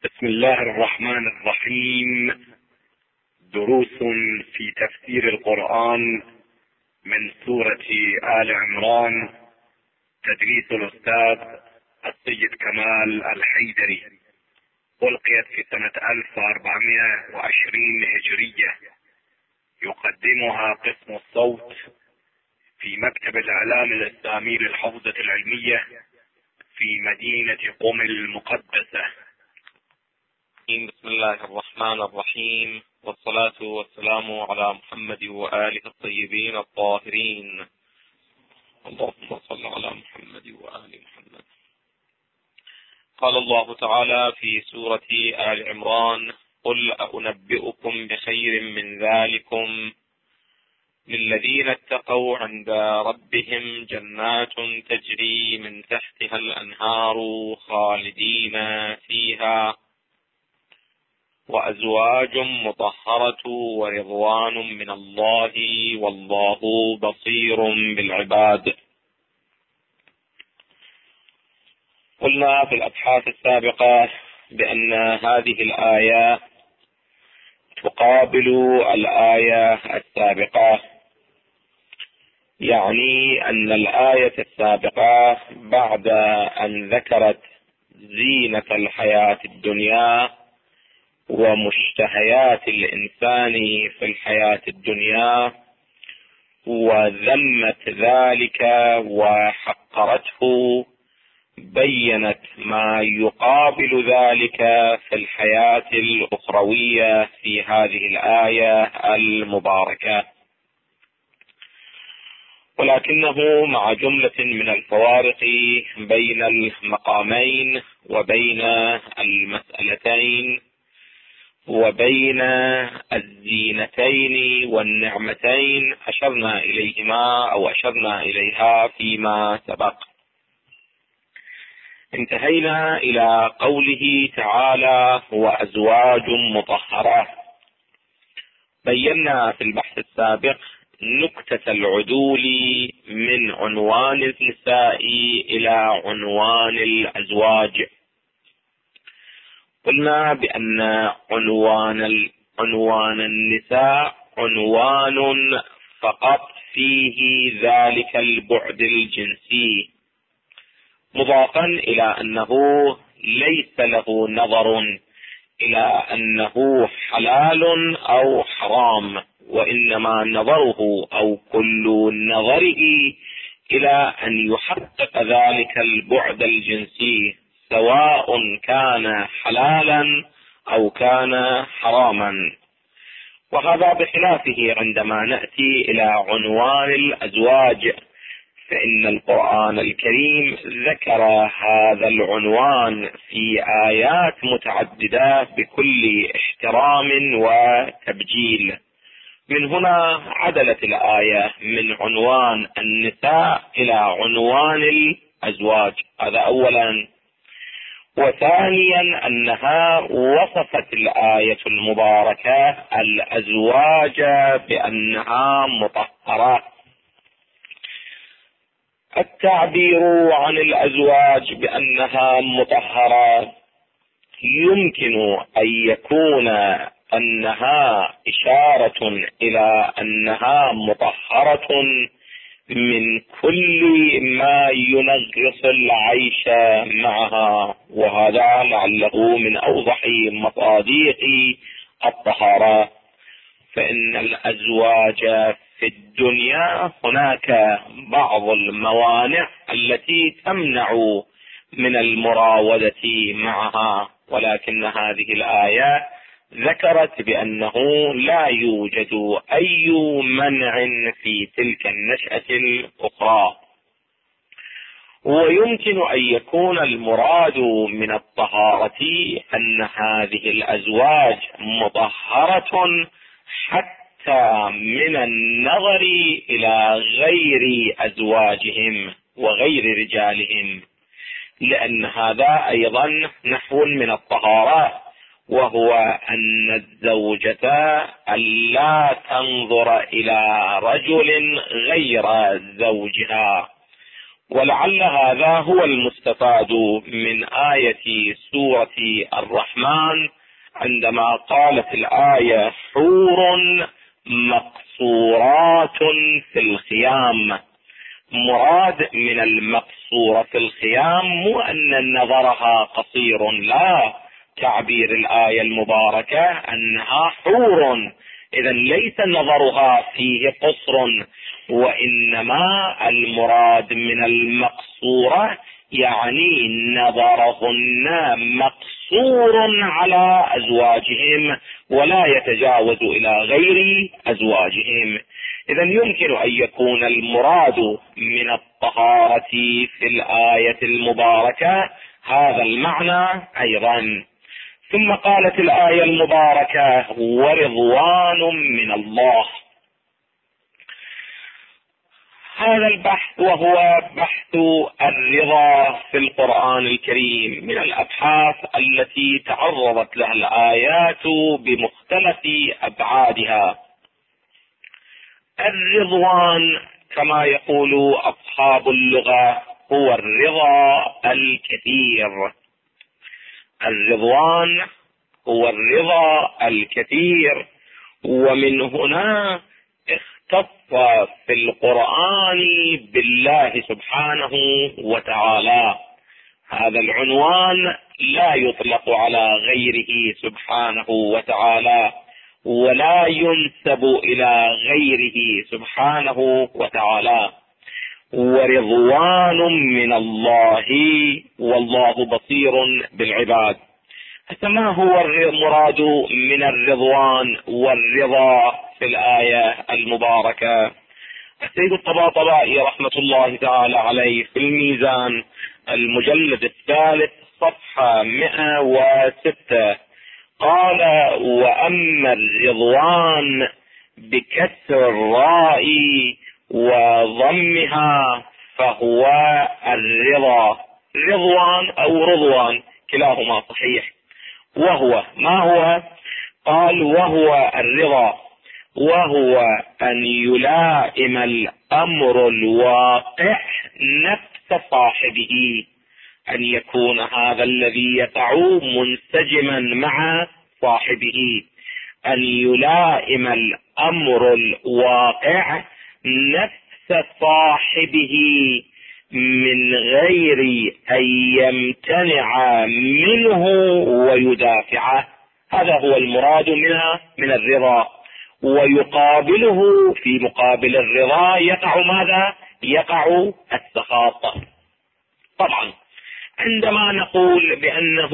بسم الله الرحمن الرحيم. دروس في تفسير القرآن من سورة آل عمران، تدريس الأستاذ السيد كمال الحيدري. ألقيت في سنة 1420 هجرية. يقدمها قسم الصوت في مكتب الإعلام الإسلامي للحوزة العلمية في مدينة قم المقدسة. بسم الله الرحمن الرحيم، والصلاة والسلام على محمد وآله الطيبين الطاهرين. اللهم صل على محمد وآل محمد. قال الله تعالى في سورة آل عمران: قل أنبئكم بخير من ذلكم للذين اتقوا عند ربهم جنات تجري من تحتها الأنهار خالدين فيها وأزواج مطهرة ورضوان من الله والله بصير بالعباد. قلنا في الأبحاث السابقة بأن هذه الآية تقابل الآية السابقة، يعني أن الآية السابقة بعد أن ذكرت زينة الحياة الدنيا ومشتهيات الإنسان في الحياة الدنيا وذمت ذلك وحقرته، بيّنت ما يقابل ذلك في الحياة الأخروية في هذه الآية المباركة، ولكنه مع جملة من الفوارق بين المقامين وبين المسألتين وبين الزينتين والنعمتين أشرنا إليها فيما سبق. انتهينا إلى قوله تعالى: وأزواج مطهرة. بينا في البحث السابق نكتة العدول من عنوان النساء إلى عنوان الأزواج. قلنا بأن عنوان النساء عنوان فقط فيه ذلك البعد الجنسي، مضافا إلى أنه ليس له نظر إلى أنه حلال أو حرام، وإنما نظره أو كل نظره إلى أن يحقق ذلك البعد الجنسي، سواء كان حلالا أو كان حراما. وهذا بخلافه عندما نأتي إلى عنوان الأزواج، فإن القرآن الكريم ذكر هذا العنوان في آيات متعددة بكل احترام وتبجيل. من هنا عدلت الآية من عنوان النساء إلى عنوان الأزواج، هذا أولا. وثانيا أنها وصفت الآية المباركة الأزواج بأنها مطهرة. التعبير عن الأزواج بأنها مطهرة يمكن أن يكون أنها إشارة إلى أنها مطهرة من كل ما ينغص العيش معها، وهذا لعله من أوضح مصادق الطهارة. فإن الأزواج في الدنيا هناك بعض الموانع التي تمنع من المراودة معها، ولكن هذه الآية ذكرت بأنه لا يوجد أي منع في تلك النشأة الأخرى. ويمكن أن يكون المراد من الطهارة أن هذه الأزواج مطهرة حتى من النظر إلى غير أزواجهم وغير رجالهم، لأن هذا أيضا نحو من الطهارة، وهو أن الزوجة لا تنظر إلى رجل غير زوجها، ولعل هذا هو المستفاد من آية سورة الرحمن عندما قالت الآية حور مقصورات في الخيام. مراد من المقصورة في الخيام مو أن نظرها قصير، لا، تعبير الآية المباركة أنها حور، إذا ليس نظرها فيه قصر، وإنما المراد من المقصورة يعني نظرهن مقصور على أزواجهم ولا يتجاوز إلى غير أزواجهم. إذا يمكن أن يكون المراد من الطهارة في الآية المباركة هذا المعنى أيضا. ثم قالت الآية المباركة ورضوان من الله. هذا البحث وهو بحث الرضا في القرآن الكريم من الأبحاث التي تعرضت لها الآيات بمختلف أبعادها. الرضوان كما يقول أصحاب اللغة هو الرضا الكثير. الرضوان هو الرضا الكثير، ومن هنا اختص في القرآن بالله سبحانه وتعالى. هذا العنوان لا يطلق على غيره سبحانه وتعالى، ولا ينسب إلى غيره سبحانه وتعالى. ورضوان من الله والله بصير بالعباد. فما هو المراد من الرضوان والرضا في الآية المباركة؟ السيد الطباطبائي رحمة الله تعالى عليه في الميزان المجلد الثالث صفحة 106 قال: وأما الرضوان بكسر الراء وضمها فهو الرضا. رضوان أو رضوان كلاهما صحيح. وهو ما هو؟ قال: وهو الرضا وهو أن يلائم الأمر الواقع نفس صاحبه، أن يكون هذا الذي يقع منسجما مع صاحبه، أن يلائم الأمر الواقع نفس صاحبه من غير أن يمتنع منه ويدافعه. هذا هو المراد من الرضا. ويقابله في مقابل الرضا يقع ماذا؟ يقع السخط. طبعا عندما نقول بأنه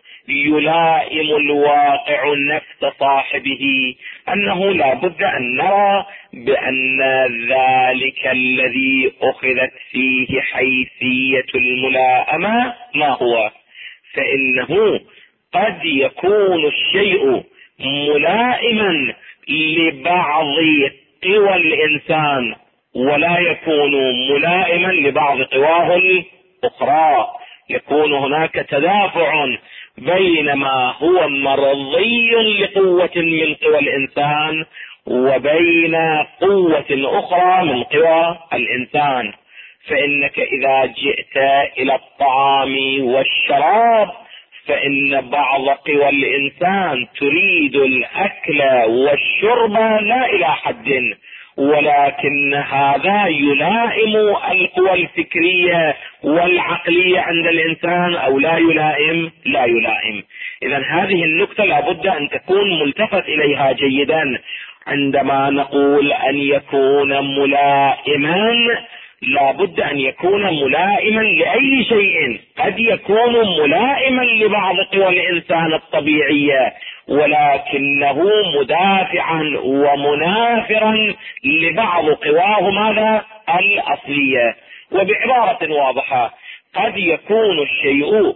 يلائم الواقع نفس صاحبه، أنه لا بد أن نرى بأن ذلك الذي أخذت فيه حيثية الملائمة ما هو؟ فإنه قد يكون الشيء ملائما لبعض قوى الإنسان ولا يكون ملائما لبعض قواه الأخرى، يكون هناك تدافع بين ما هو مرضي لقوة من قوى الإنسان وبين قوة أخرى من قوى الإنسان. فإنك إذا جئت إلى الطعام والشراب فإن بعض قوى الإنسان تريد الأكل والشرب لا إلى حد، ولكن هذا يلائم القوى الفكرية والعقلية عند الإنسان أو لا يلائم؟ لا يلائم. إذن هذه النقطة لابد أن تكون ملتفت إليها جيدا. عندما نقول أن يكون ملائما لابد أن يكون ملائما لأي شيء. قد يكون ملائما لبعض قوى الإنسان الطبيعية ولكنه مدافعا ومنافرا لبعض قواه ماذا؟ الأصلية. وبعبارة واضحة قد يكون الشيء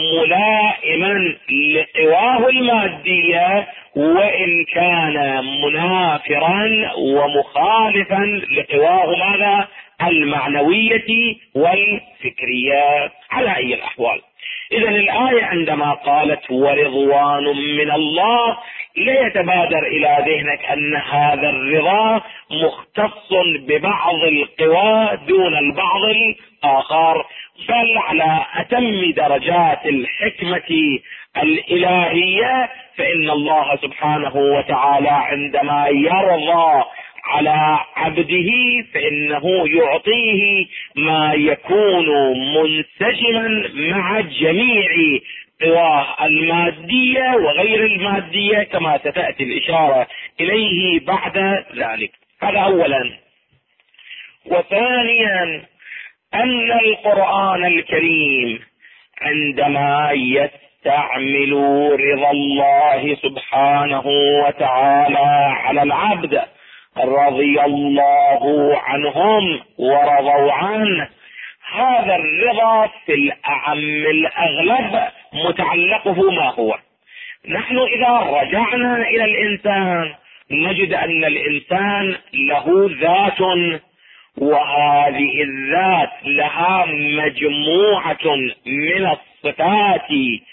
ملائما لقواه المادية وإن كان منافرا ومخالفا لقواه ماذا؟ المعنوية والفكرية على أي الأحوال. إذن الآية عندما قالت ورضوان من الله لا يتبادر إلى ذهنك أن هذا الرضا مختص ببعض القوى دون البعض الآخر، بل على أتم درجات الحكمة الإلهية. فإن الله سبحانه وتعالى عندما يرضى على عبده فإنه يعطيه ما يكون منسجما مع جميع قواه المادية وغير المادية، كما ستأتي الإشارة إليه بعد ذلك. هذا أولا. وثانيا أن القرآن الكريم عندما يستعمل رضا الله سبحانه وتعالى على العبد، رضي الله عنهم ورضوا عنه، هذا الرضا في الأعم الأغلب متعلقه ما هو؟ نحن إذا رجعنا إلى الإنسان نجد أن الإنسان له ذات، وهذه الذات لها مجموعة من الصفات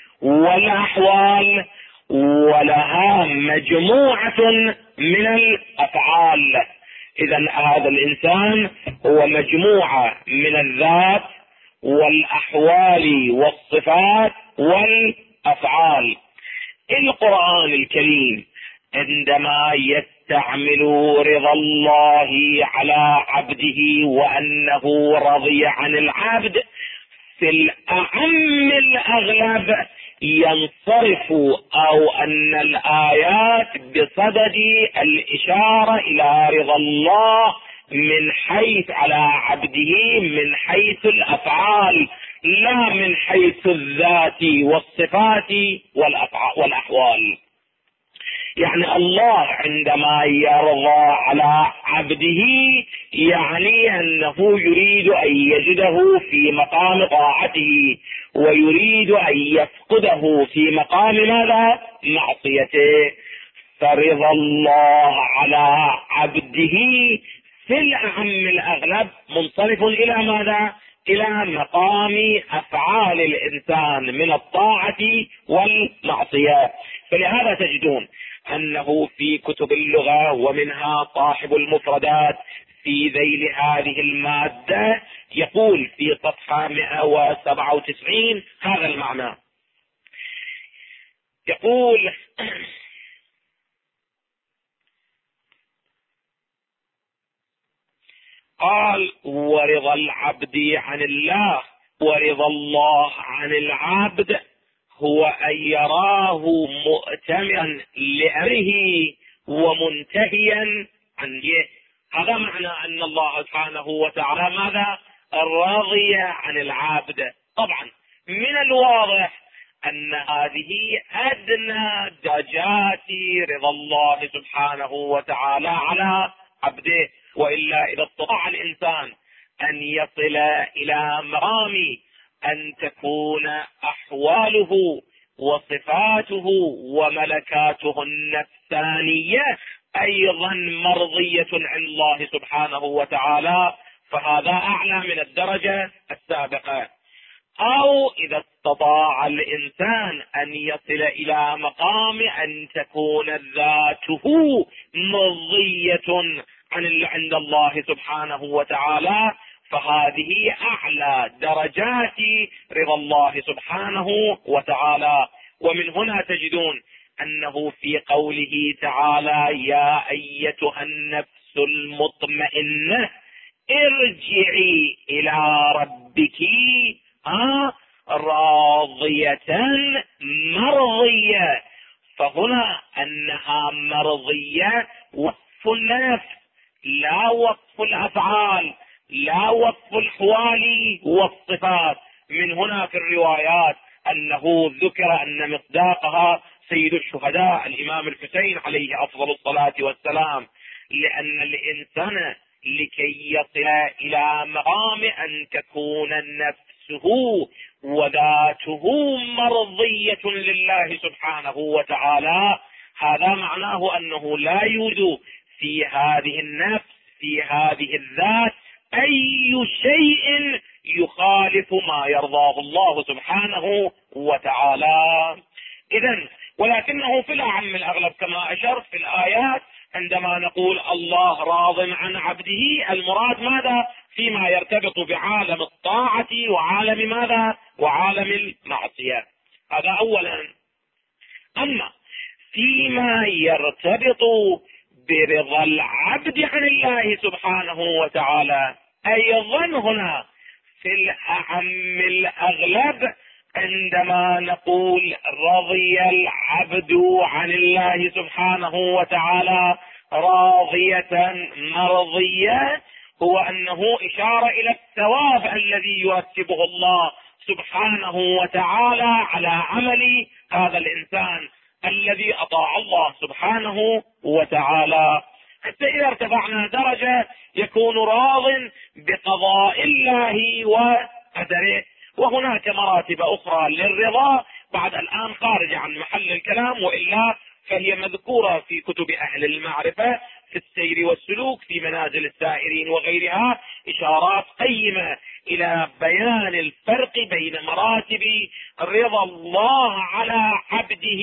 والأحوال، ولها مجموعة من الأفعال. إذا هذا الإنسان هو مجموعة من الذات والأحوال والصفات والأفعال. القرآن الكريم عندما يستعمل رضا الله على عبده وأنه رضي عن العبد، في الأعم الأغلب ينصرف أو أن الآيات بصدد الإشارة إلى رضا الله من حيث على عبده من حيث الأفعال، لا من حيث الذات والصفات والأحوال. يعني الله عندما يرضى على عبده يعني أنه يريد أن يجده في مقام طاعته، ويريد أن يفقده في مقام ماذا؟ معصيته. فرضا الله على عبده في الأعم الأغلب منصرف إلى ماذا؟ إلى مقام أفعال الإنسان من الطاعة والمعصية. فلهذا تجدون أنه في كتب اللغة ومنها صاحب المفردات في ذيل هذه المادة يقول في صفحة 197 هذا المعنى، يقول: قال: ورضا العبد عن الله ورضا الله عن العبد هو أن يراه مؤتمرا لأمره ومنتهيا عن نهيه. هذا معنى أن الله سبحانه وتعالى ماذا؟ راضي عن العبد. طبعا من الواضح أن هذه أدنى درجات رضا الله سبحانه وتعالى على عبده، وإلا إذا استطاع الإنسان أن يصل إلى مقام أن تكون أحواله وصفاته وملكاته النفسانية أيضا مرضية عند الله سبحانه وتعالى، فهذا أعلى من الدرجة السابقة. أو إذا استطاع الإنسان أن يصل إلى مقام أن تكون ذاته مرضية عند الله سبحانه وتعالى، فهذه أعلى درجات رضا الله سبحانه وتعالى. ومن هنا تجدون أنه في قوله تعالى: يا أيتها النفس المطمئنة ارجعي إلى ربك راضية مرضية. فهنا أنها مرضية وصف النفس لا وصف الأفعال، لا وصف الأحوال والصفات. من هنا في الروايات أنه ذكر أن مصداقها سيد الشهداء الإمام الحسين عليه أفضل الصلاة والسلام، لأن الإنسان لكي يصل إلى مقام أن تكون نفسه وذاته مرضية لله سبحانه وتعالى، هذا معناه أنه لا يوجد في هذه النفس في هذه الذات أي شيء يخالف ما يرضاه الله سبحانه وتعالى. إذن ولكنه في الأعم الأغلب كما أشرت في الآيات عندما نقول الله راض عن عبده، المراد ماذا؟ فيما يرتبط بعالم الطاعة وعالم ماذا؟ وعالم المعصية. هذا أولا. أما فيما يرتبط برضا العبد عن الله سبحانه وتعالى، أيضا هنا في الأعم الأغلب عندما نقول رضي العبد عن الله سبحانه وتعالى راضية مرضية، هو أنه إشارة إلى الثواب الذي يرتبه الله سبحانه وتعالى على عمل هذا الإنسان الذي أطاع الله سبحانه وتعالى، حتى إذا ارتفعنا درجة يكون راض بقضاء الله وقدره. وهناك مراتب أخرى للرضا بعد الآن خارجة عن محل الكلام، وإلا فهي مذكورة في كتب أهل المعرفة في السير والسلوك في منازل السائرين وغيرها، إشارات قيمة إلى بيان الفرق بين مراتب رضا الله على عبده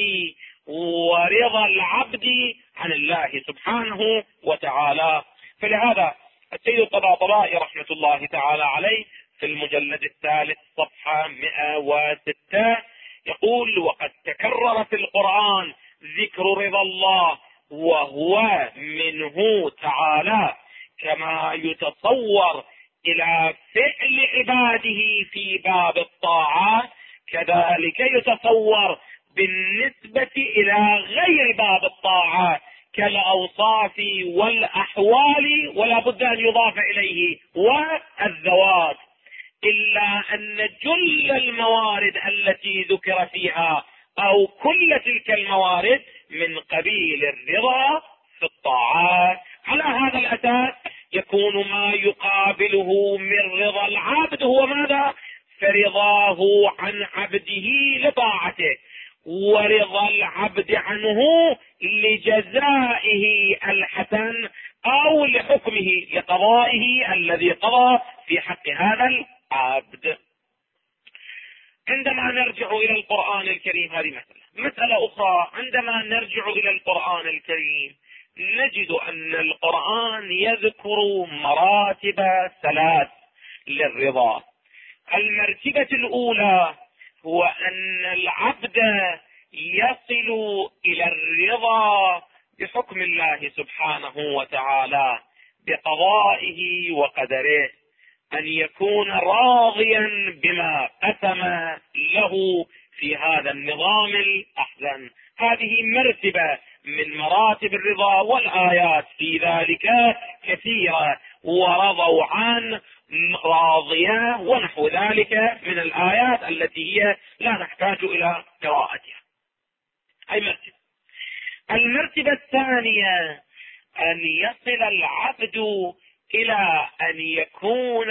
ورضا العبد عن الله سبحانه وتعالى. فلهذا السيد الطباطبائي رحمة الله تعالى عليه في المجلد الثالث صفحة 106 يقول: وقد تكرر في القرآن ذكر رضا الله وهو منه تعالى، كما يتصور إلى فعل عباده في باب الطاعات كذلك يتصور بالنسبة إلى غير باب الطاعات كالأوصاف والأحوال، ولا بد أن يضاف إليه والذوات، إلا أن جل الموارد التي ذكر فيها أو كل تلك الموارد من قبيل الرضا في الطاعات. على هذا الأساس يكون ما يقابله من رضا العبد هو ماذا؟ فرضاه عن عبده لطاعته، ورضا العبد عنه لجزائه الحسن أو لحكمه لقضائه الذي قضى في حق هذا العبد. عندما نرجع إلى القرآن الكريم، هذه مسألة أخرى، عندما نرجع إلى القرآن الكريم نجد أن القرآن يذكر مراتب ثلاث للرضا. المرتبة الأولى هو أن العبد يصل إلى الرضا بحكم الله سبحانه وتعالى بقضائه وقدره، أن يكون راضيا بما قسم له في هذا النظام الأحسن. هذه مرتبة من مراتب الرضا، والآيات في ذلك كثيرة: ورضوا عن راضية ونحو ذلك من الآيات التي هي لا نحتاج إلى قراءتها. أي مرتبة. المرتبة الثانية أن يصل العبد إلى أن يكون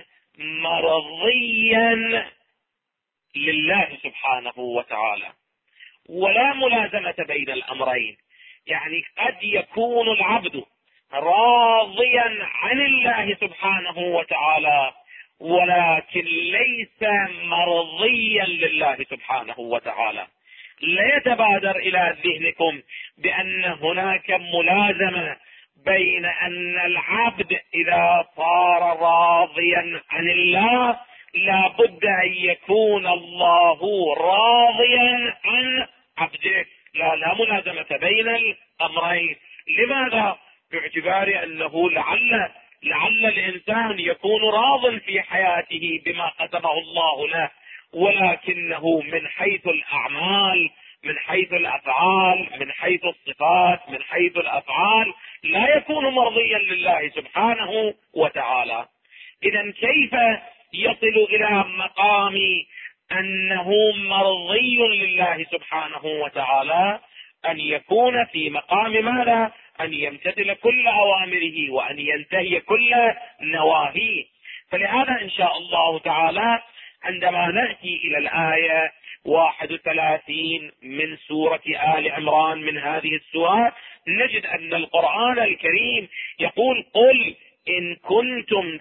مرضيا لله سبحانه وتعالى، ولا ملازمة بين الأمرين. يعني قد يكون العبد راضيا عن الله سبحانه وتعالى ولكن ليس مرضيا لله سبحانه وتعالى. لا يتبادر إلى ذهنكم بأن هناك ملازمة بين أن العبد إذا صار راضيا عن الله لا بد أن يكون الله راضيا عن عبده. لا ملازمة بين الأمرين. لماذا؟ باعتبار أنه لعل الإنسان يكون راض في حياته بما قسمه الله له، ولكنه من حيث الأعمال، من حيث الأفعال، من حيث الصفات، من حيث الأفعال لا يكون مرضيا لله سبحانه وتعالى. إذن كيف يصل إلى مقام أنه مرضي لله سبحانه وتعالى؟ أن يكون في مقام ماذا؟ أن يمتثل كل أوامره وأن ينتهي كل نواهيه. فلهذا إن شاء الله تعالى عندما نأتي إلى الآية 31 من سورة آل عمران من هذه السورة نجد أن القرآن الكريم يقول: قل إن كنتم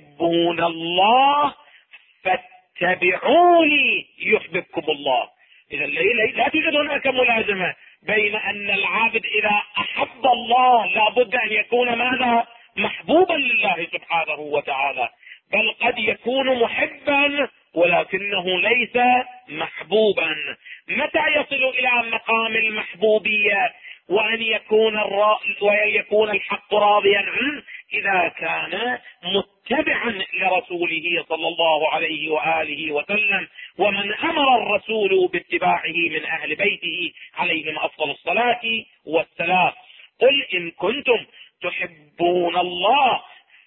تحبون الله فاتبعوني يحببكم الله. إذا لا توجد هناك ملازمة بين أن العابد إذا أحب الله لابد أن يكون ماذا؟ محبوبا لله سبحانه وتعالى، بل قد يكون محبا ولكنه ليس محبوبا. متى يصل إلى مقام المحبوبية وأن يكون الحق راضيا عنه؟ إذا كان متبعا لرسوله صلى الله عليه وآله وسلم، ومن أمر الرسول باتباعه من أهل بيته عليهم أفضل الصلاة والسلام. قل إن كنتم تحبون الله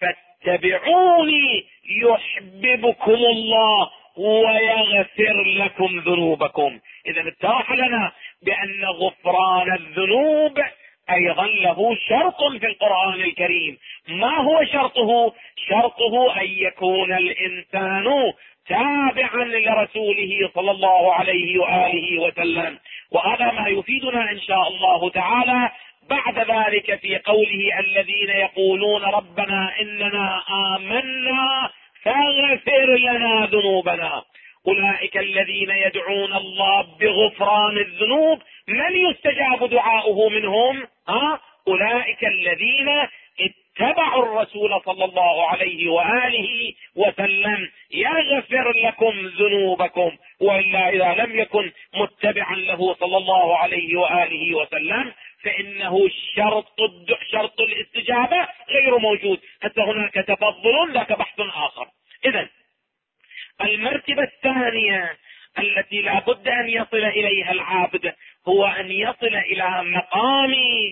فاتبعوني يحببكم الله ويغفر لكم ذنوبكم. إذا اتضح لنا بأن غفران الذنوب أيضا له شرط في القرآن الكريم. ما هو شرطه؟ شرطه أن يكون الإنسان تابعا لرسوله صلى الله عليه وآله وسلم. وهذا ما يفيدنا إن شاء الله تعالى بعد ذلك في قوله الذين يقولون ربنا إننا آمنا فاغفر لنا ذنوبنا. أولئك الذين يدعون الله بغفران الذنوب، من يستجاب دعاؤه منهم؟ أولئك الذين اتبعوا الرسول صلى الله عليه وآله وسلم يغفر لكم ذنوبكم. وإلا إذا لم يكن متبعا له صلى الله عليه وآله وسلم فإنه شرط الاستجابة غير موجود، حتى هناك تفضل ذاك بحث آخر. إذن المرتبة الثانية التي لا بد أن يصل إليها العابد هو أن يصل إلى مقام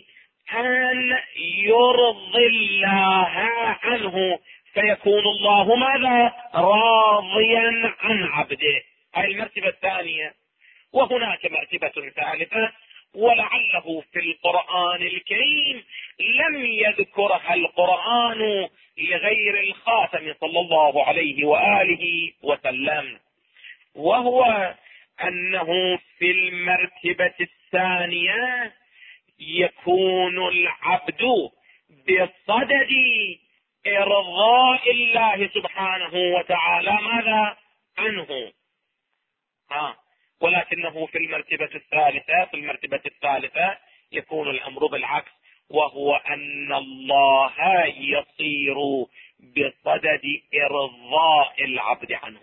أن يرضي الله عنه، فيكون الله ماذا؟ راضيا عن عبده. هذه المرتبة الثانية. وهناك مرتبة ثالثة ولعله في القرآن الكريم لم يذكرها القرآن لغير الخاتم صلى الله عليه وآله وسلم، وهو أنه في المرتبة الثانية يكون العبد بصدد إرضاء الله سبحانه وتعالى ماذا؟ عنه. ولكنه في المرتبة الثالثة يكون الأمر بالعكس، وهو أن الله يصير بصدد إرضاء العبد عنه.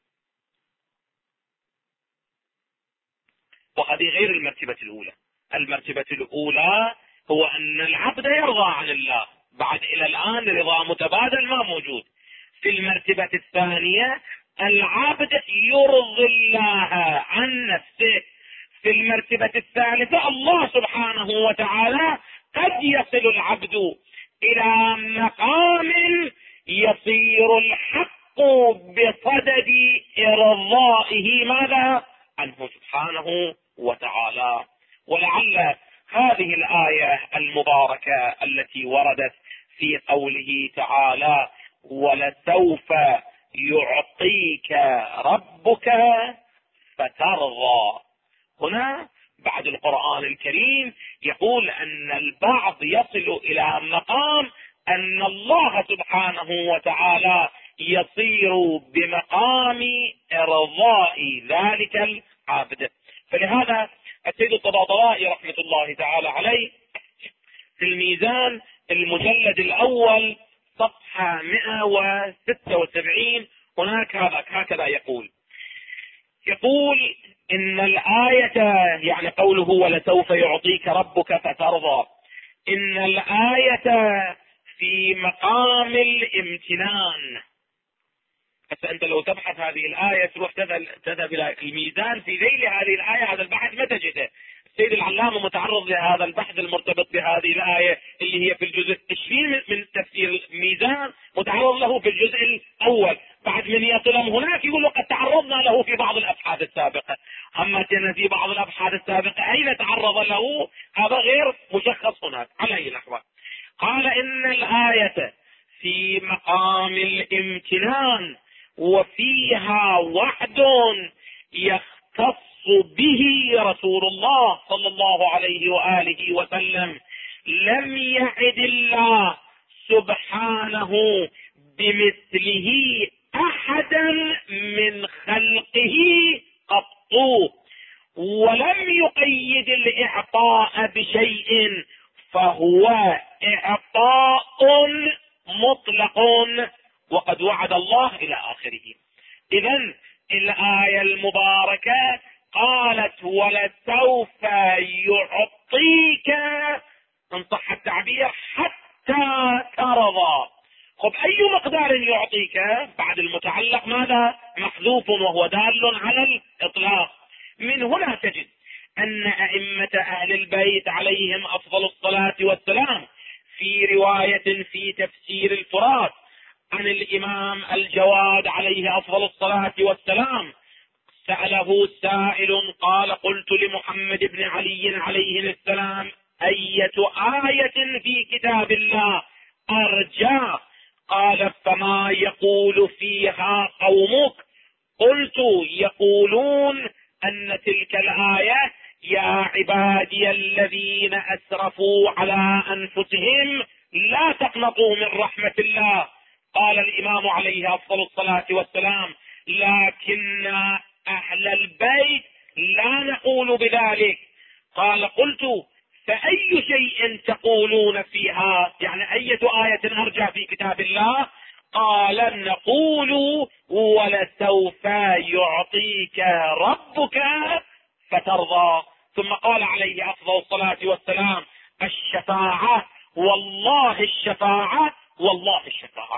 وهذه غير المرتبة الأولى. المرتبة الأولى هو أن العبد يرضى عن الله، بعد إلى الآن رضا متبادل ما موجود. في المرتبة الثانية العبد يرضي الله عن نفسه. في المرتبة الثالثة الله سبحانه وتعالى قد يصل العبد إلى مقام يصير الحق بصدد إرضائه ماذا؟ عنه سبحانه وتعالى. ولعل هذه الآية المباركة التي وردت في قوله تعالى ولسوف يعطيك ربك فترضى، هنا بعد القرآن الكريم يقول أن البعض يصل إلى مقام أن الله سبحانه وتعالى يصير بمقام إرضاء ذلك العبد. فلهذا السيد الطباطبائي رحمة الله تعالى عليه في الميزان المجلد الأول صفحة 176 هناك هكذا يقول إن الآية، يعني قوله ولسوف يعطيك ربك فترضى، إن الآية في مقام الامتنان. حتى أنت لو تبحث هذه الآية تروح تذهب إلى الميزان في ذيل هذه الآية، هذا البحث ما تجده. السيد العلامة متعرض لهذا البحث المرتبط بهذه الآية اللي هي في الجزء 20 من تفسير الميزان، متعرض له في الجزء الأول. بعد من يصلهم هناك يقول قد تعرضنا له في بعض الأبحاث السابقة. أما في بعض الأبحاث السابقة أين تعرض له هذا غير مشخص هناك. على أي لحظة قال إن الآية في مقام الامتنان وفيها وعد يختص به رسول الله صلى الله عليه وآله وسلم، لم يعد الله سبحانه بمثله أحدا من خلقه قط، ولم يقيد الإعطاء بشيء فهو إعطاء مطلق وقد وعد الله إلى آخره. إذن الآية المباركة قالت ولسوف يعطيك إن صح التعبير حتى ترضى. خب أي مقدار يعطيك؟ بعد المتعلق ماذا؟ محذوف وهو دال على الإطلاق. من هنا تجد أن أئمة أهل البيت عليهم أفضل الصلاة والسلام في رواية في تفسير الفرات عن الإمام الجواد عليه أفضل الصلاة والسلام، سأله سائل قال قلت لمحمد بن علي عليه السلام أية آية في كتاب الله أرجى؟ قال فما يقول فيها قومك؟ قلت يقولون أن تلك الآية يا عبادي الذين أسرفوا على أنفسهم لا تقنطوا من رحمة الله. قال الإمام عليه أفضل الصلاة والسلام لكن أهل البيت لا نقول بذلك. قال قلت فأي شيء تقولون فيها؟ يعني أية آية أرجى في كتاب الله؟ قال نقول ولسوف يعطيك ربك فترضى. ثم قال عليه أفضل الصلاة والسلام الشفاعة والله الشفاعة والله الشفاعة.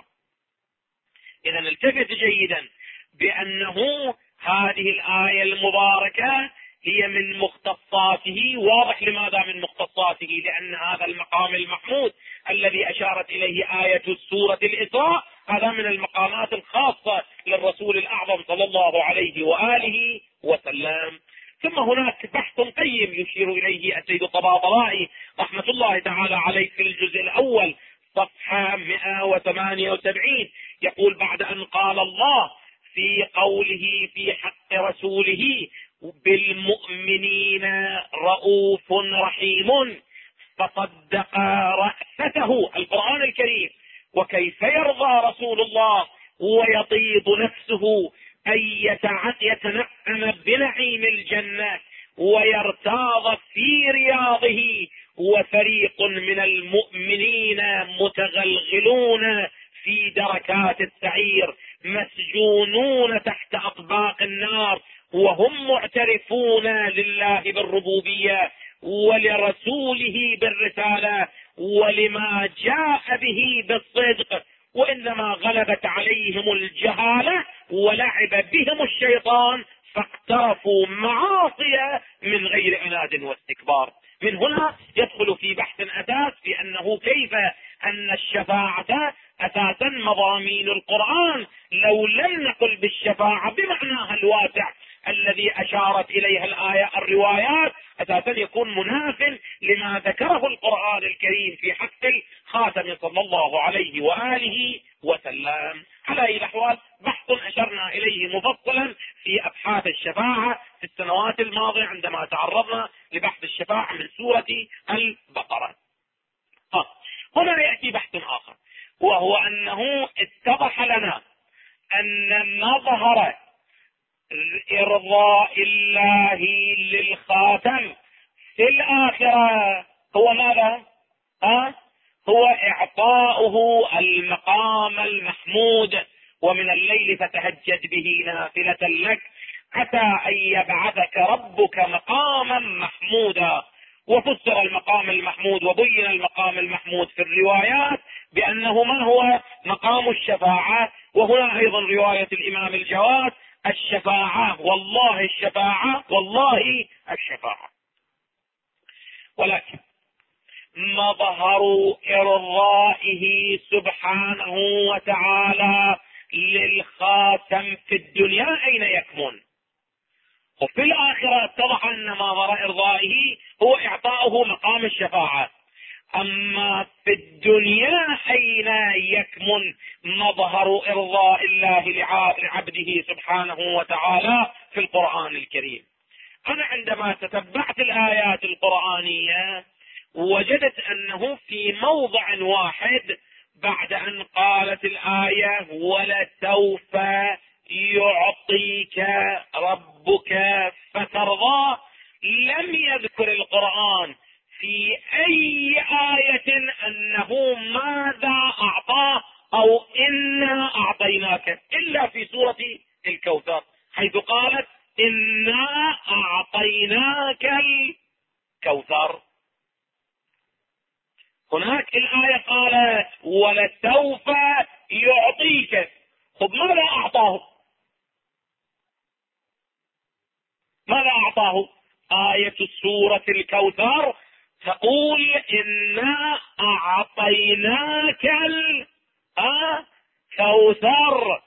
إذا التفت جيدا بأنه هذه الآية المباركة هي من مختصاته. واضح لماذا من مختصاته؟ لأن هذا المقام المحمود الذي أشارت إليه آية سورة الإسراء هذا من المقامات الخاصة للرسول الأعظم صلى الله عليه وآله وسلم. ثم هناك بحث قيم يشير إليه السيد الطباطبائي رحمة الله تعالى عليه في الجزء الأول صفحة 178 يقول بعد أن قال الله في قوله في حق رسوله بالمؤمنين رؤوف رحيم فصدق رأفته القرآن الكريم. وكيف يرضى رسول الله ويطيب نفسه أن يتنعم بنعيم الجنة ويرتاض في رياضه وفريق من المؤمنين متغلغلون في دركات السعير مسجونون تحت أطباق النار وهم معترفون لله بالربوبية ولرسوله بالرسالة ولما جاء به بالصدق، وإنما غلبت عليهم الجهالة ولعب بهم الشيطان فاقترفوا معاصي من غير عناد واستكبار. من هنا يدخل في بحث أساس في أنه كيف أن الشفاعة أساسا مضامين القرآن لو لم نقل بالشفاعة بمعناها الواسع الذي أشارت إليها الآية الروايات أساسا يكون مناف لما ذكره القرآن الكريم في حق الخاتم صلى الله عليه وآله وسلم. على أي الأحوال بحث أشرنا إليه مفصلا في أبحاث الشفاعة في السنوات الماضية عندما تعرضنا لبحث الشفاعة من سورة البقرة. هنا يأتي بحث آخر وهو أنه اتضح لنا أن مظهر إرضاء الله للخاتم في الآخرة هو ماذا؟ هو إعطاؤه المقام المحمود ومن الليل فتهجد به نافلة لك عسى أن يبعثك ربك مقاما محمودا. وفسر المقام المحمود وبين المقام المحمود في الروايات بأنه ما هو مقام الشفاعة. وهنا أيضا رواية الإمام الجواد الشفاعة والله الشفاعة والله الشفاعة. ولكن مظهر إرضائه سبحانه وتعالى للخاتم في الدنيا أين يكمن؟ وفي الآخرة اتضح أن مظهر إرضائه هو إعطاؤه مقام الشفاعة. أما في الدنيا أين يكمن مظهر إرضاء الله لعبده سبحانه وتعالى في القرآن الكريم؟ أنا عندما تتبعت الآيات القرآنية وجدت أنه في موضع واحد بعد أن قالت الآية ولسوف يعطيك ربك فترضى لم يذكر القرآن في أي آية أنه ماذا أعطاه أو إنا أعطيناك، إلا في سورة الكوثر حيث قالت إنا أعطيناك الكوثر. هناك الآية قالت ولسوف يعطيك. خب ماذا أعطاه؟ ماذا أعطاه؟ آية سورة الكوثر تقول إنا أعطيناك الكوثر.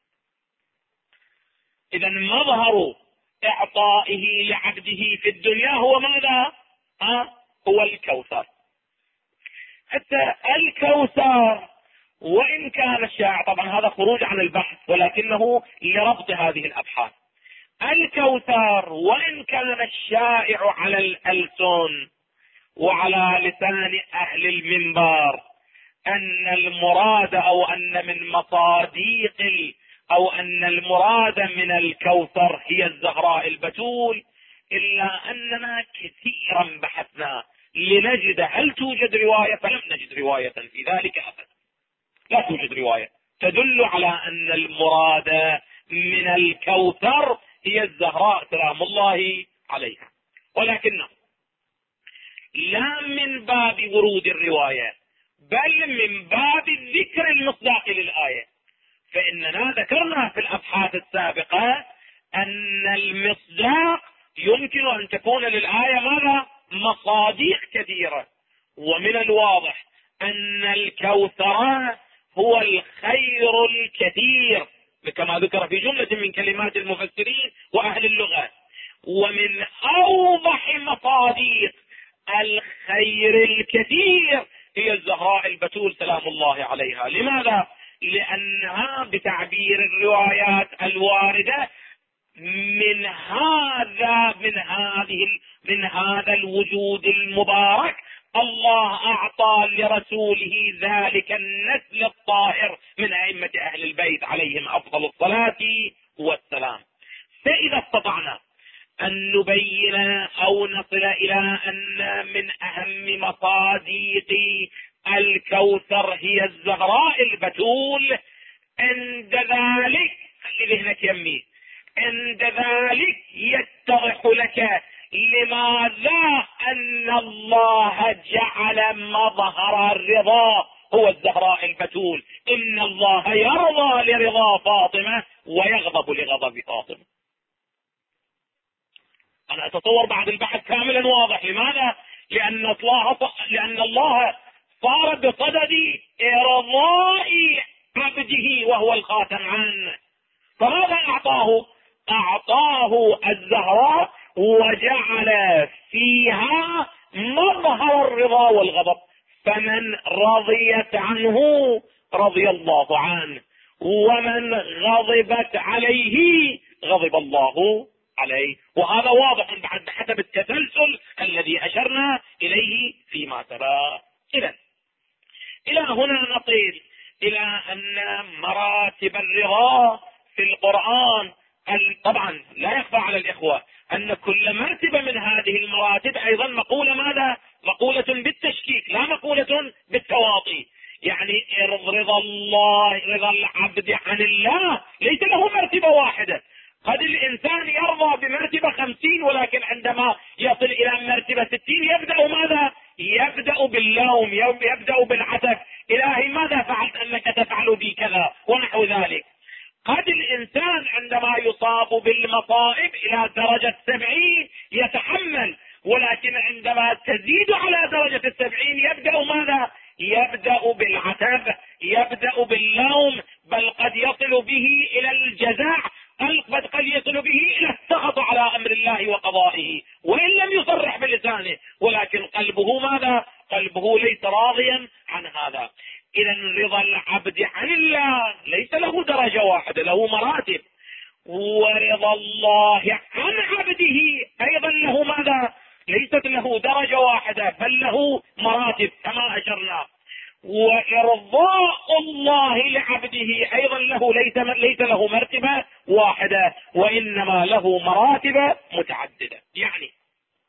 إذا مظهر إعطائه لعبده في الدنيا هو ماذا؟ هو الكوثر. حتى الكوثر وإن كان الشائع، طبعا هذا خروج عن البحث ولكنه لربط هذه الأبحاث، الكوثر وإن كان الشائع على الألسن وعلى لسان أهل المنبر أن المراد أو أن من مصاديق أو أن المراد من الكوثر هي الزهراء البتول، إلا أننا كثيرا بحثنا لنجد هل توجد رواية، فلم نجد رواية في ذلك أبدا. لا توجد رواية تدل على أن المراد من الكوثر هي الزهراء سلام الله عليها، ولكنه لا من باب ورود الرواية بل من باب الذكر المصداق للآية. فإننا ذكرنا في الأبحاث السابقة أن المصداق يمكن أن تكون للآية ماذا؟ مصاديق كثيرة، ومن الواضح أن الكوثر هو الخير الكثير كما ذكر في جملة من كلمات المفسرين وأهل اللغة. ومن أوضح مصاديق الخير الكثير هي الزهراء البتول سلام الله عليها. لماذا؟ لأنها بتعبير الروايات الواردة من هذا الوجود المبارك الله أعطى لرسوله ذلك النسل الطاهر من أئمة أهل البيت عليهم أفضل الصلاة والسلام. فإذا استطعنا أن نبين أو نصل إلى أن من أهم مصاديق الكوثر هي الزهراء البتول، عند ذلك خلي ذهنك يمي، عند ذلك يتضح لك لماذا أن الله جعل مظهر الرضا هو الزهراء البتول. إن الله يرضى لرضا فاطمة ويغضب لغضب فاطمة. أنا أتصور بعد البحث كاملا واضح. لماذا؟ لأن الله صار بصدد إرضاء عبده وهو الخاتم عنه. فماذا أعطاه؟ أعطاه الزهراء وجعل فيها مظهر الرضا والغضب. فمن رضيت عنه رضي الله عنه، ومن غضبت عليه غضب الله عليه. وهذا واضح بعد حسب التسلسل الذي أشرنا إليه فيما سبق. إذن إلى هنا نصل إلى أن مراتب الرضا في القرآن، طبعا لا يخفى على الإخوة أن كل مرتبة من هذه المراتب أيضا مقولة ماذا؟ مقولة بالتشكيك لا مقولة بالتواطي. يعني رضا الله، رضا العبد عن الله ليس له مرتبة واحدة. قد الإنسان يرضى بمرتبة 50 ولكن عندما يصل إلى مرتبة 60 يبدأ ماذا؟ يبدأ باللوم، يبدأ بالعتب، إلهي ماذا فعلت أنك تفعل بي كذا ونحو ذلك. قد الإنسان عندما يصاب بالمصائب إلى درجة 70 يتحمل، ولكن عندما تزيد على درجة 70 يبدأ ماذا؟ يبدأ بالعتب، يبدأ باللوم، بل قد يصل به إلى الجزع، قد يصل به إلى السخط على أمر الله وقضائه وإن لم يصرح بلسانه، ولكن قلبه ماذا؟ قلبه ليس راضيا عن هذا. إذا رضا العبد عن الله ليس له درجة واحدة، له مراتب. ورضا الله عن عبده أيضا له ماذا؟ ليست له درجة واحدة بل له مراتب كما أشرنا. وإرضاء الله لعبده أيضا له ليس له مرتبة واحدة وإنما له مراتب متعددة. يعني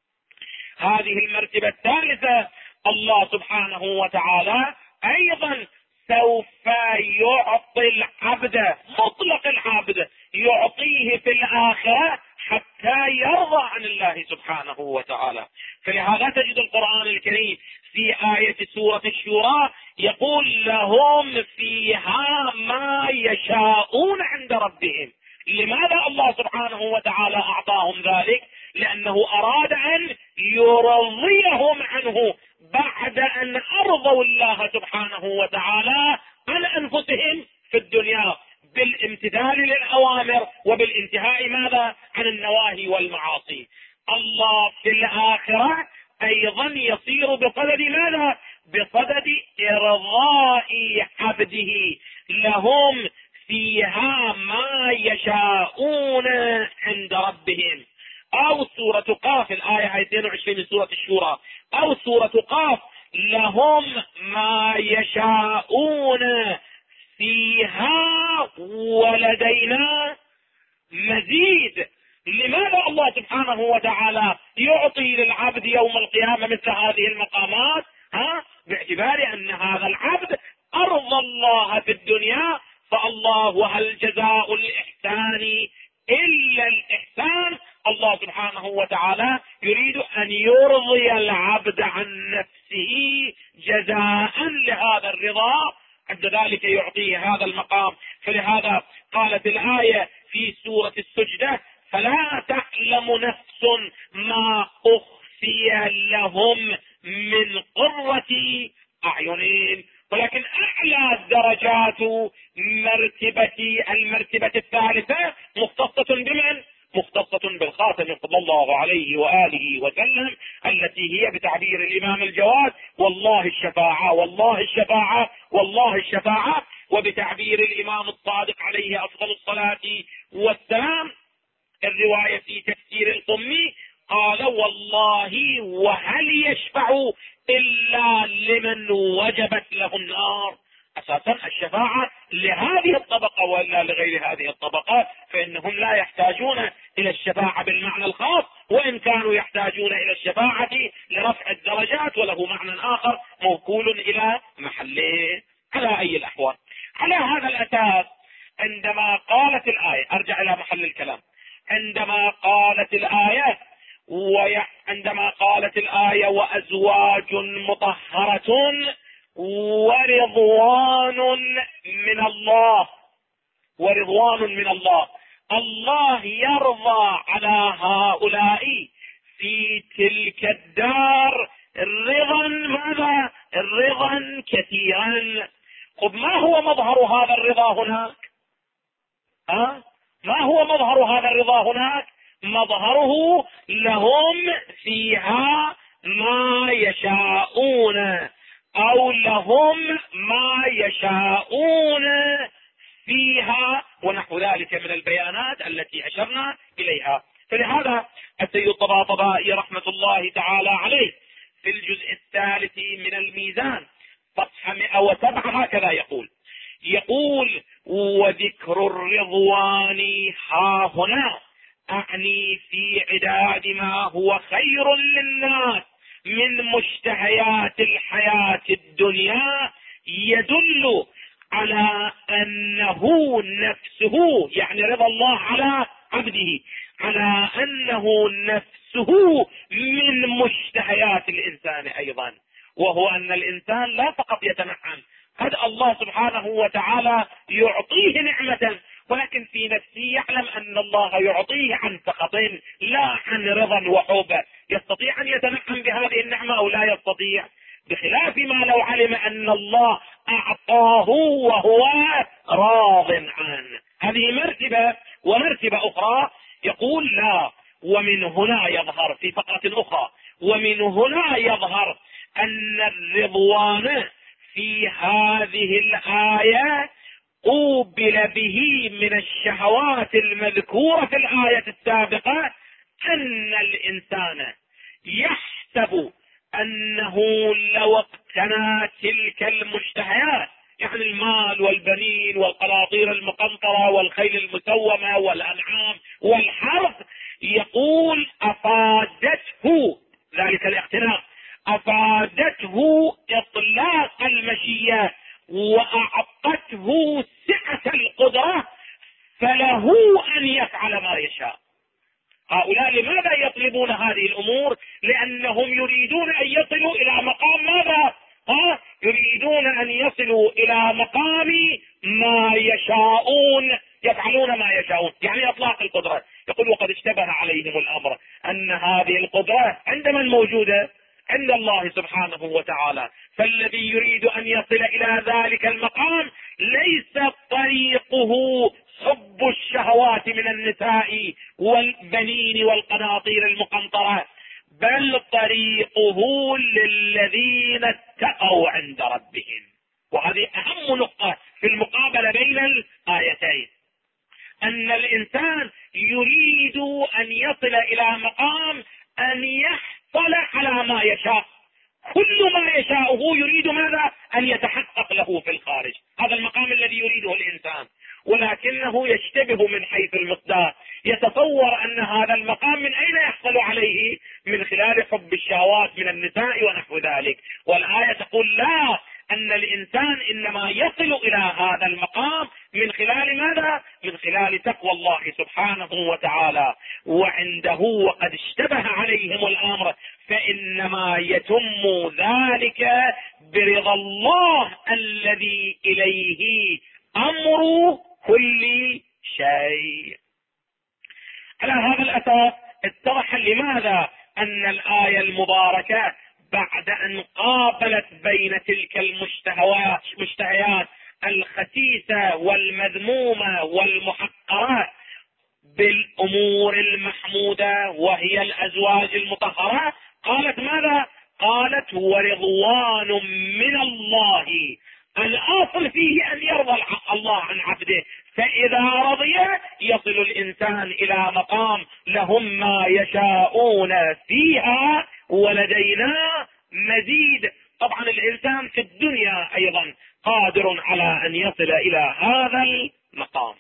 هذه المرتبة الثالثة الله سبحانه وتعالى أيضا سوف يعطي العبد، مطلق العبد يعطيه في الآخرة حتى يرضى عن الله سبحانه وتعالى. فلهذا تجد القرآن الكريم في آية سورة الشورى يقول لهم فيها ما يشاءون عند ربهم. لماذا الله سبحانه وتعالى أعطاهم ذلك؟ لأنه أراد أن يرضيهم عنه بعد أن أرضوا الله سبحانه وتعالى عن أنفسهم في الدنيا بالامتثال للأوامر وبالانتهاء ماذا؟ عن النواهي والمعاصي. الله في الآخرة أيضا يصير بصدد ماذا؟ بصدد إرضاء عبده. لهم فيها ما يشاءون عند ربهم. أو سورة قاف الآية 22 من سورة الشورى، أو سورة قاف لهم ما يشاءون فيها ولدينا مزيد. لماذا الله سبحانه وتعالى يعطي للعبد يوم القيامة مثل هذه المقامات؟ باعتبار أن هذا العبد أرضى الله في الدنيا، فالله هل جزاء الإحسان إلا الإحسان. الله سبحانه وتعالى يريد أن يرضي العبد عن نفسه جزاء لهذا الرضا، عند ذلك يعطيه هذا المقام. فلهذا قالت الآية في سورة السجدة فلا تعلم نفس ما أخفي لهم من قرة أعين. ولكن أعلى الدرجات المرتبة الثالثة مختصة بمن؟ مختصة بالخاتم صلى الله عليه وآله وسلم، التي هي بتعبير الإمام الجواد والله الشفاعة والله الشفاعة والله الشفاعة، وبتعبير الإمام الصادق عليه أفضل الصلاة والسلام الرواية في تفسير القمي قال والله وهل يشفع إلا لمن وجبت له النار. أساسا الشفاعة لهذه الطبقة ولا لغير هذه الطبقات، فإنهم لا يحتاجون إلى الشفاعة بالمعنى الخاص، وإن كانوا يحتاجون إلى الشفاعة لرفع الدرجات وله معنى آخر موكول إلى محله. على أي الأحوال، على هذا الأساس عندما قالت الآية، أرجع إلى محل الكلام، عندما قالت الآية وأزواج مطهرة ورضوان من الله، الله يرضى على هؤلاء في تلك الدار رضا ماذا؟ رضا كثيرا. طب ما هو مظهر هذا الرضا هناك؟ ما هو مظهر هذا الرضا هناك؟ مظهره لهم فيها ما يشاءون، أو لهم ما يشاءون فيها، ونحو ذلك من البيانات التي أشرنا إليها. فلهذا السيد الطباطبائي رحمة الله تعالى عليه في الجزء الثالث من الميزان صفحة 107 هكذا يقول وذكر الرضوان ها هنا أعني في عداد ما هو خير للناس من مشتهيات الحياة الدنيا يدل على أنه نفسه، يعني رضا الله على عبده، على أنه نفسه من مشتهيات الإنسان أيضا، وهو أن الإنسان لا فقط يتنعم، قد الله سبحانه وتعالى يعطيه نعمة، ولكن في نفسه يعلم أن الله يعطيه عن سخط لا عن رضا وحب. يستطيع أن يتنعم بهذه النعمة أو لا يستطيع؟ بخلاف ما لو علم أن الله أعطاه وهو راض عنه. هذه مرتبة، ومرتبة أخرى يقول لا، ومن هنا يظهر في فقرة أخرى، ومن هنا يظهر أن الرضوان في هذه الآية قوبل به من الشهوات المذكورة في الآية السابقة، أن الإنسان يحسب أنه لو اقتنى تلك المشتهيات، يعني المال والبنين والقناطير المقنطرة والخيل المسومة والأنعام والحرث، يقول أفادته، ذلك يصلوا الى مقام ماذا؟ يريدون ان يصلوا الى مقام ما يشاءون، يفعلون ما يشاءون، يعني اطلاق القدرة. يقول وقد اشتبه عليهم الامر ان هذه القدرة عند من موجودة؟ عند الله سبحانه وتعالى. فالذي يريد ان يصل الى ذلك المقام ليس طريقه حب الشهوات من النساء والبنين والقناطير المقنطرة، بل طريقه للذين اتقوا عند ربهم. وهذه اهم نقطة في المقابلة بين الآيتين، ان الانسان يريد ان يصل الى مقام ان يحصل على ما يشاء، كل ما يشاءه يريد ماذا؟ ان يتحقق له في الخارج. هذا المقام الذي يريده الانسان، ولكنه يشتبه من حيث المصداق، يتصور ان هذا المقام من اين يحصل عليه؟ من خلال حب الشهوات من النساء ونحو ذلك. والآية تقول لا، ان الانسان انما يصل الى هذا المقام من خلال ماذا؟ من خلال تقوى الله سبحانه وتعالى. وعنده وقد اشتبه عليهم الامر فانما يتم ذلك برضا الله الذي اليه امر كل شيء. على هذا الاساس اتضح لماذا ان الآية المباركة بعد ان قابلت بين تلك المشتهيات الخسيسة والمذمومة والمحقرات بالامور المحمودة وهي الازواج المطهرة، قالت ماذا؟ قالت ورضوان من الله. الاصل فيه ان يرضى الله عن عبده، فاذا رضي يصل الانسان الى مقام لهم ما يشاءون فيها ولدينا مزيد. طبعا الانسان في الدنيا ايضا قادر على ان يصل الى هذا المقام.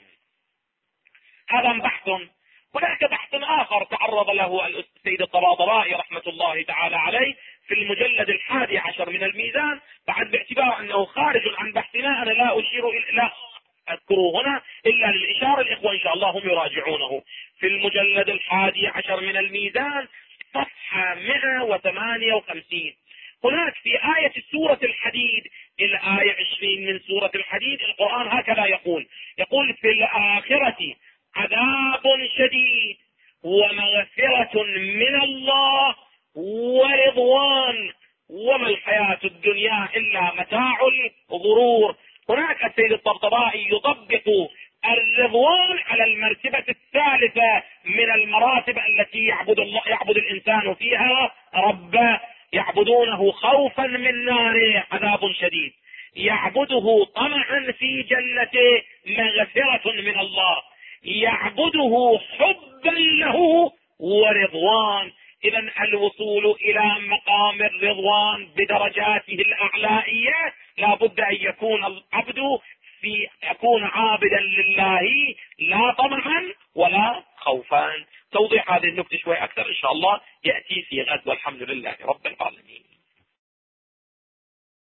هذا بحث. هناك بحث اخر تعرض له السيد الطباطبائي رحمة الله تعالى عليه في المجلد 11 من الميزان، بعد باعتبار انه خارج عن بحثنا انا لا اذكره هنا الا للاشارة، الاخوة ان شاء الله هم يراجعونه. في المجلد 11 من الميزان صفحة 158 هناك في آية سورة الحديد، الآية 20 من سورة الحديد، القرآن هكذا يقول في الآخرة عذاب شديد ومغفرة من الله ورضوان وما الحياة الدنيا إلا متاع الغرور. هناك السيد الطبطبائي يطبق الرضوان على المرتبة الثالثة من المراتب التي يعبد الإنسان فيها ربه، يعبدونه خوفا من ناره عذاب شديد، يعبده طمعا في جنته مغفرة من الله، يعبده حبا له ورضوان. إذن الوصول إلى مقام الرضوان بدرجاته الأعلائية لا بد أن يكون العبد يكون عابدا لله لا طمعا ولا خوفا. توضيح هذه النقطة شوي أكثر إن شاء الله يأتي في غد، والحمد لله رب العالمين.